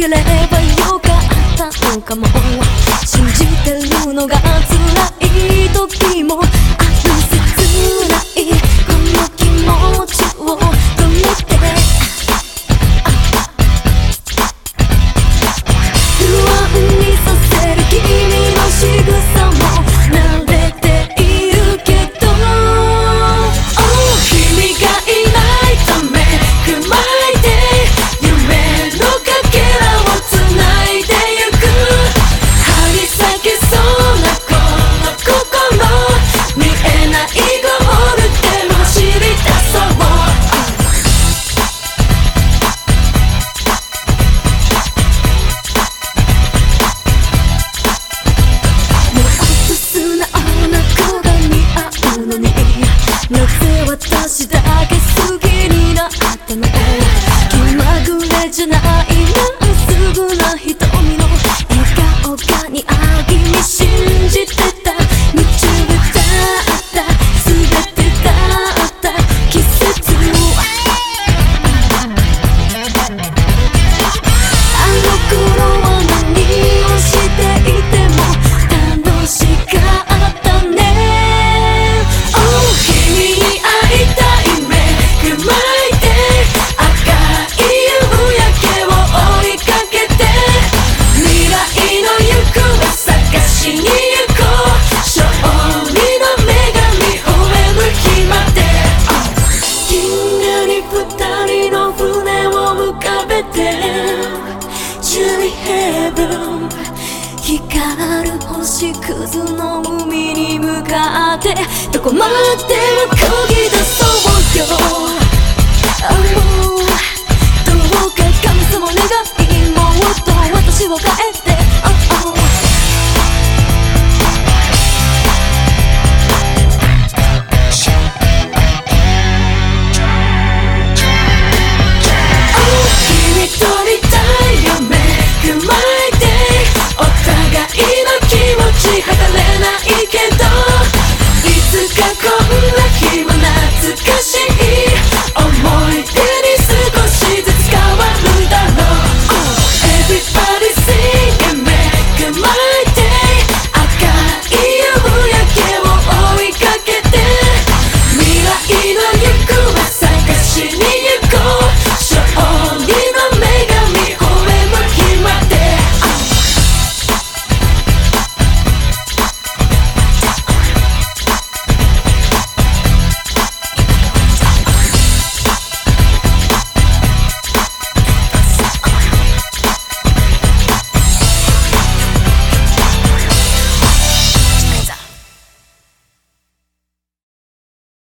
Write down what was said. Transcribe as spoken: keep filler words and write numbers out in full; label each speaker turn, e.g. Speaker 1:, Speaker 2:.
Speaker 1: ければよかったのかも。信じてるのが辛い時もある。切ないこの気持ちを止めて、不安にさせる君の仕草も慣れているけど、oh、君がいないためくまいで夢のかけらをつないでゆく。張り裂けそうなこの心、見えないゴールでも走り出そう。もっと素直な子が似合うのに、なぜ私だけ好きになったの。気まぐれじゃないまっすぐな瞳の笑顔が似合いに信じてた。夢中だった全てだった季節。あの頃は何をしていても楽しかったね。Oh、君に会いたいめくまいで赤い夕焼けを追いかけて、未来の行方探しに行こう。勝利の女神吠える日まで、銀河に二人の船を浮かべて Cherry Heaven、 光る星屑の海に向かってどこまでも漕ぎ出そうよ。あもうどうか神様願い、もっと私を変え